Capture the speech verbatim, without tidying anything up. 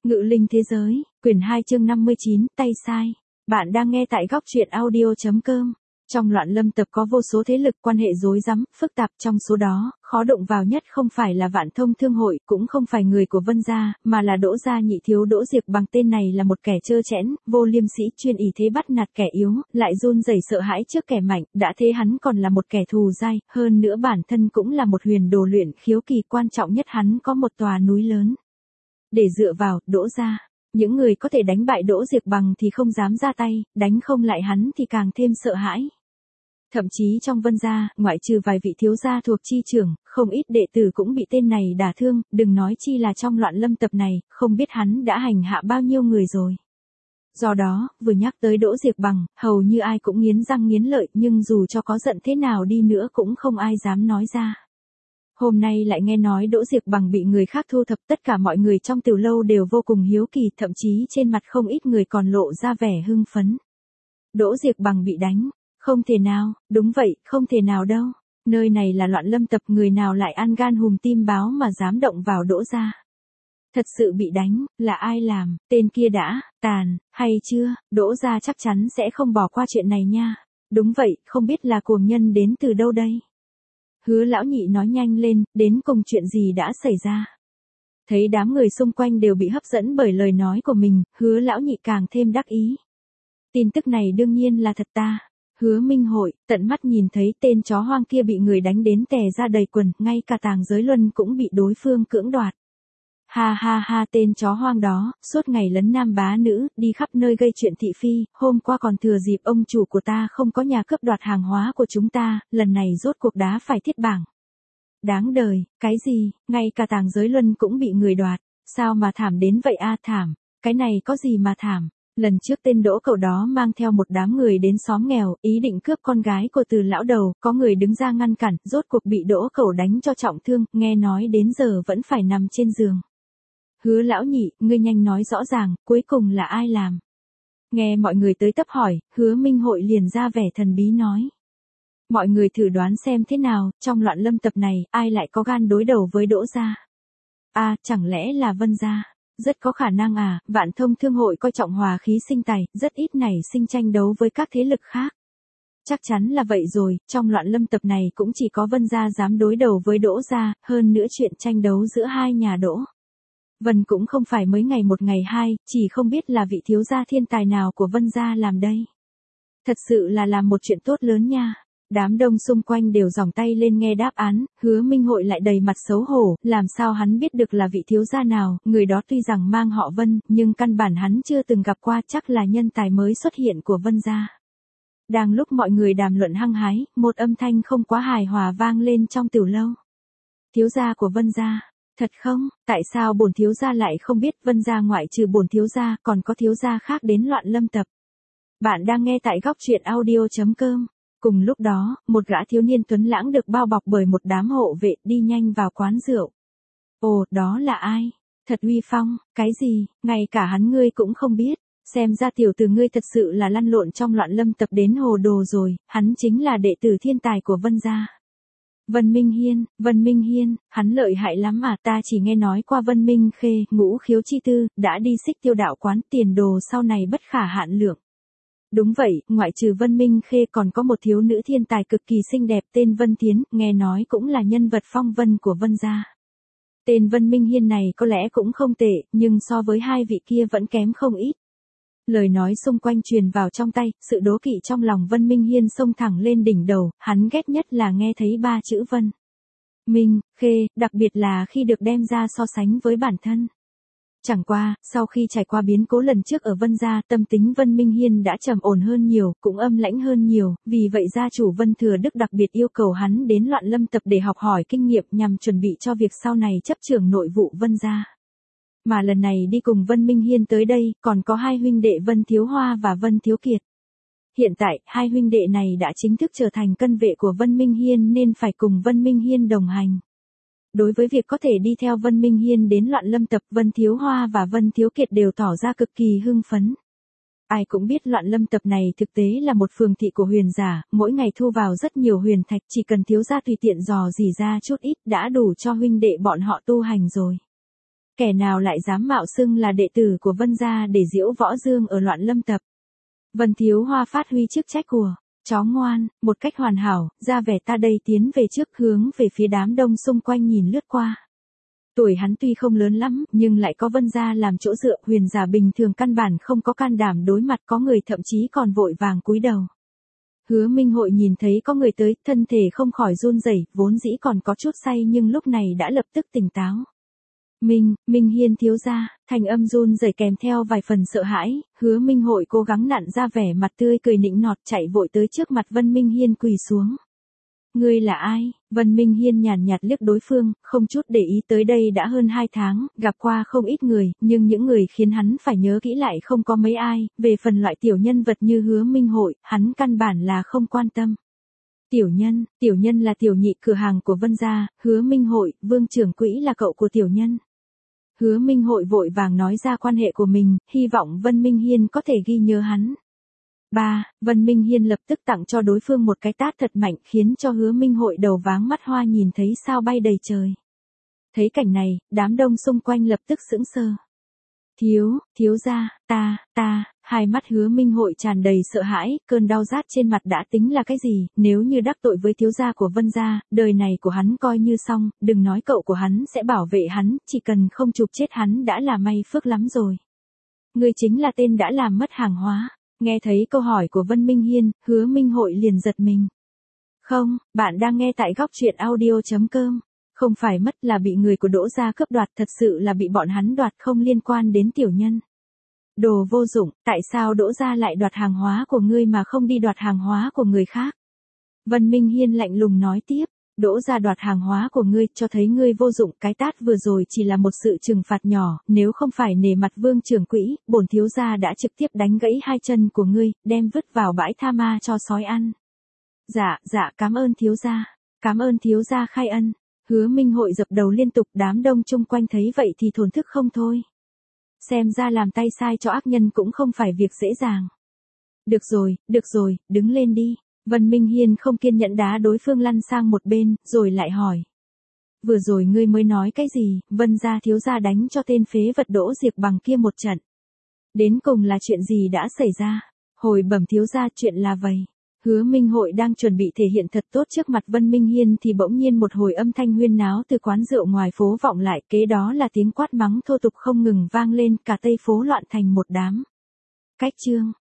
Ngự linh thế giới, quyển hai chương năm mươi chín, tay sai. Bạn đang nghe tại góc truyện audio chấm com. Trong loạn lâm tập có vô số thế lực quan hệ rối rắm, phức tạp, trong số đó, khó động vào nhất không phải là Vạn Thông Thương hội, cũng không phải người của Vân gia, mà là Đỗ gia nhị thiếu Đỗ Diệp Bằng. Tên này là một kẻ trơ trẽn, vô liêm sĩ, chuyên ý thế bắt nạt kẻ yếu, lại run rẩy sợ hãi trước kẻ mạnh, đã thế hắn còn là một kẻ thù dai, hơn nữa bản thân cũng là một huyền đồ luyện khiếu kỳ, quan trọng nhất hắn có một tòa núi lớn. Để dựa vào, Đỗ gia, những người có thể đánh bại Đỗ Diệp Bằng thì không dám ra tay, đánh không lại hắn thì càng thêm sợ hãi. Thậm chí trong Vân gia, ngoại trừ vài vị thiếu gia thuộc chi trưởng, không ít đệ tử cũng bị tên này đả thương, đừng nói chi là trong loạn lâm tập này, không biết hắn đã hành hạ bao nhiêu người rồi. Do đó, vừa nhắc tới Đỗ Diệp Bằng, hầu như ai cũng nghiến răng nghiến lợi, nhưng dù cho có giận thế nào đi nữa cũng không ai dám nói ra. Hôm nay lại nghe nói Đỗ Diệp Bằng bị người khác thu thập, tất cả mọi người trong tiểu lâu đều vô cùng hiếu kỳ, thậm chí trên mặt không ít người còn lộ ra vẻ hưng phấn. Đỗ Diệp Bằng bị đánh, không thể nào, đúng vậy, không thể nào đâu. Nơi này là loạn lâm tập, người nào lại ăn gan hùm tim báo mà dám động vào Đỗ gia. Thật sự bị đánh, là ai làm, tên kia đã, tàn, hay chưa, Đỗ gia chắc chắn sẽ không bỏ qua chuyện này nha. Đúng vậy, không biết là cuồng nhân đến từ đâu đây. Hứa lão nhị nói nhanh lên, đến cùng chuyện gì đã xảy ra. Thấy đám người xung quanh đều bị hấp dẫn bởi lời nói của mình, hứa lão nhị càng thêm đắc ý. Tin tức này đương nhiên là thật ta. Hứa Minh Hội, tận mắt nhìn thấy tên chó hoang kia bị người đánh đến tè ra đầy quần, ngay cả tàng giới luân cũng bị đối phương cưỡng đoạt. Ha ha ha, tên chó hoang đó, suốt ngày lấn nam bá nữ, đi khắp nơi gây chuyện thị phi, hôm qua còn thừa dịp ông chủ của ta không có nhà cướp đoạt hàng hóa của chúng ta, lần này rốt cuộc đá phải thiết bảng. Đáng đời, cái gì, ngay cả tàng giới luân cũng bị người đoạt, sao mà thảm đến vậy a? Thảm, cái này có gì mà thảm. Lần trước tên Đỗ cậu đó mang theo một đám người đến xóm nghèo, ý định cướp con gái của Từ lão đầu, có người đứng ra ngăn cản, rốt cuộc bị Đỗ cậu đánh cho trọng thương, nghe nói đến giờ vẫn phải nằm trên giường. Hứa lão nhị, ngươi nhanh nói rõ ràng, cuối cùng là ai làm? Nghe mọi người tới tấp hỏi, Hứa Minh Hội liền ra vẻ thần bí nói. Mọi người thử đoán xem thế nào, trong loạn lâm tập này, ai lại có gan đối đầu với Đỗ gia? À, chẳng lẽ là Vân gia? Rất có khả năng à, Vạn Thông Thương hội coi trọng hòa khí sinh tài, rất ít nảy sinh tranh đấu với các thế lực khác. Chắc chắn là vậy rồi, trong loạn lâm tập này cũng chỉ có Vân gia dám đối đầu với Đỗ gia, hơn nữa chuyện tranh đấu giữa hai nhà Đỗ Vân cũng không phải mấy ngày một ngày hai, chỉ không biết là vị thiếu gia thiên tài nào của Vân gia làm đây. Thật sự là làm một chuyện tốt lớn nha. Đám đông xung quanh đều giòng tay lên nghe đáp án, Hứa Minh Hội lại đầy mặt xấu hổ, làm sao hắn biết được là vị thiếu gia nào, người đó tuy rằng mang họ Vân, nhưng căn bản hắn chưa từng gặp qua, chắc là nhân tài mới xuất hiện của Vân gia. Đang lúc mọi người đàm luận hăng hái, một âm thanh không quá hài hòa vang lên trong tiểu lâu. Thiếu gia của Vân gia, thật không, tại sao bổn thiếu gia lại không biết? Vân gia ngoại trừ bổn thiếu gia còn có thiếu gia khác đến loạn lâm tập. Bạn đang nghe tại góc truyện audio chấm com. Cùng lúc đó, một gã thiếu niên tuấn lãng được bao bọc bởi một đám hộ vệ đi nhanh vào quán rượu. Ồ, đó là ai? Thật uy phong, cái gì, ngay cả hắn ngươi cũng không biết. Xem ra tiểu tử ngươi thật sự là lăn lộn trong loạn lâm tập đến hồ đồ rồi, hắn chính là đệ tử thiên tài của Vân gia. Vân Minh Hiên, Vân Minh Hiên, hắn lợi hại lắm à, ta chỉ nghe nói qua Vân Minh Khê, ngũ khiếu chi tư, đã đi xích tiêu đạo quán, tiền đồ sau này bất khả hạn lượng. Đúng vậy, ngoại trừ Vân Minh Khê còn có một thiếu nữ thiên tài cực kỳ xinh đẹp tên Vân Thiến, nghe nói cũng là nhân vật phong vân của Vân gia. Tên Vân Minh Hiên này có lẽ cũng không tệ, nhưng so với hai vị kia vẫn kém không ít. Lời nói xung quanh truyền vào trong tay, sự đố kỵ trong lòng Vân Minh Hiên xông thẳng lên đỉnh đầu, hắn ghét nhất là nghe thấy ba chữ Vân Minh Khê, đặc biệt là khi được đem ra so sánh với bản thân. Chẳng qua, sau khi trải qua biến cố lần trước ở Vân gia, tâm tính Vân Minh Hiên đã trầm ổn hơn nhiều, cũng âm lãnh hơn nhiều, vì vậy gia chủ Vân Thừa Đức đặc biệt yêu cầu hắn đến loạn lâm tập để học hỏi kinh nghiệm nhằm chuẩn bị cho việc sau này chấp trưởng nội vụ Vân gia. Mà lần này đi cùng Vân Minh Hiên tới đây, còn có hai huynh đệ Vân Thiếu Hoa và Vân Thiếu Kiệt. Hiện tại, hai huynh đệ này đã chính thức trở thành cân vệ của Vân Minh Hiên nên phải cùng Vân Minh Hiên đồng hành. Đối với việc có thể đi theo Vân Minh Hiên đến loạn lâm tập, Vân Thiếu Hoa và Vân Thiếu Kiệt đều tỏ ra cực kỳ hưng phấn. Ai cũng biết loạn lâm tập này thực tế là một phường thị của huyền giả, mỗi ngày thu vào rất nhiều huyền thạch, chỉ cần thiếu gia tùy tiện dò dỉ ra chút ít đã đủ cho huynh đệ bọn họ tu hành rồi. Kẻ nào lại dám mạo xưng là đệ tử của Vân gia để diễu võ dương ở Loạn Lâm Tập. Vân Thiếu Hoa phát huy chức trách của chó ngoan, một cách hoàn hảo, ra vẻ ta đây tiến về trước hướng về phía đám đông xung quanh nhìn lướt qua. Tuổi hắn tuy không lớn lắm, nhưng lại có Vân gia làm chỗ dựa, huyền giả bình thường căn bản không có can đảm đối mặt, có người thậm chí còn vội vàng cúi đầu. Hứa Minh Hội nhìn thấy có người tới, thân thể không khỏi run rẩy, vốn dĩ còn có chút say nhưng lúc này đã lập tức tỉnh táo. Minh, Minh Hiên thiếu gia, thanh âm run rẩy kèm theo vài phần sợ hãi, Hứa Minh Hội cố gắng nặn ra vẻ mặt tươi cười nịnh nọt, chạy vội tới trước mặt Vân Minh Hiên quỳ xuống. Ngươi là ai? Vân Minh Hiên nhàn nhạt liếc đối phương, không chút để ý, tới đây đã hơn hai tháng, gặp qua không ít người, nhưng những người khiến hắn phải nhớ kỹ lại không có mấy ai, về phần loại tiểu nhân vật như Hứa Minh Hội, hắn căn bản là không quan tâm. Tiểu nhân, tiểu nhân là tiểu nhị cửa hàng của Vân gia, Hứa Minh Hội, Vương trưởng quỹ là cậu của tiểu nhân. Hứa Minh Hội vội vàng nói ra quan hệ của mình, hy vọng Vân Minh Hiên có thể ghi nhớ hắn. Ba, Vân Minh Hiên lập tức tặng cho đối phương một cái tát thật mạnh, khiến cho Hứa Minh Hội đầu váng mắt hoa, nhìn thấy sao bay đầy trời. Thấy cảnh này, đám đông xung quanh lập tức sững sờ. Thiếu, thiếu gia, ta, ta, hai mắt Hứa Minh Hội tràn đầy sợ hãi, cơn đau rát trên mặt đã tính là cái gì, nếu như đắc tội với thiếu gia của Vân gia, đời này của hắn coi như xong, đừng nói cậu của hắn sẽ bảo vệ hắn, chỉ cần không chụp chết hắn đã là may phước lắm rồi. Ngươi chính là tên đã làm mất hàng hóa. Nghe thấy câu hỏi của Vân Minh Hiên, Hứa Minh Hội liền giật mình. Không, bạn đang nghe tại góc truyện audio chấm com. Không phải mất, là bị người của Đỗ gia cướp đoạt, thật sự là bị bọn hắn đoạt, không liên quan đến tiểu nhân. Đồ vô dụng, tại sao Đỗ gia lại đoạt hàng hóa của ngươi mà không đi đoạt hàng hóa của người khác? Vân Minh Hiên lạnh lùng nói tiếp. Đỗ gia đoạt hàng hóa của ngươi, cho thấy ngươi vô dụng, cái tát vừa rồi chỉ là một sự trừng phạt nhỏ, nếu không phải nể mặt Vương trưởng quỹ, bổn thiếu gia đã trực tiếp đánh gãy hai chân của ngươi, đem vứt vào bãi tha ma cho sói ăn. Dạ, dạ, cảm ơn thiếu gia, cảm ơn thiếu gia khai ân. Hứa Minh Hội dập đầu liên tục, đám đông chung quanh thấy vậy thì thổn thức không thôi. Xem ra làm tay sai cho ác nhân cũng không phải việc dễ dàng. Được rồi, được rồi, đứng lên đi. Vân Minh Hiên không kiên nhẫn đá đối phương lăn sang một bên, rồi lại hỏi. Vừa rồi ngươi mới nói cái gì? Vân gia thiếu gia đánh cho tên phế vật Đỗ Diệp Bằng kia một trận. Đến cùng là chuyện gì đã xảy ra? Hồi bẩm thiếu gia, chuyện là vậy. Hứa Minh Hội đang chuẩn bị thể hiện thật tốt trước mặt Vân Minh Hiên thì bỗng nhiên một hồi âm thanh huyên náo từ quán rượu ngoài phố vọng lại, kế đó là tiếng quát mắng thô tục không ngừng vang lên, cả tây phố loạn thành một đám. Cách chương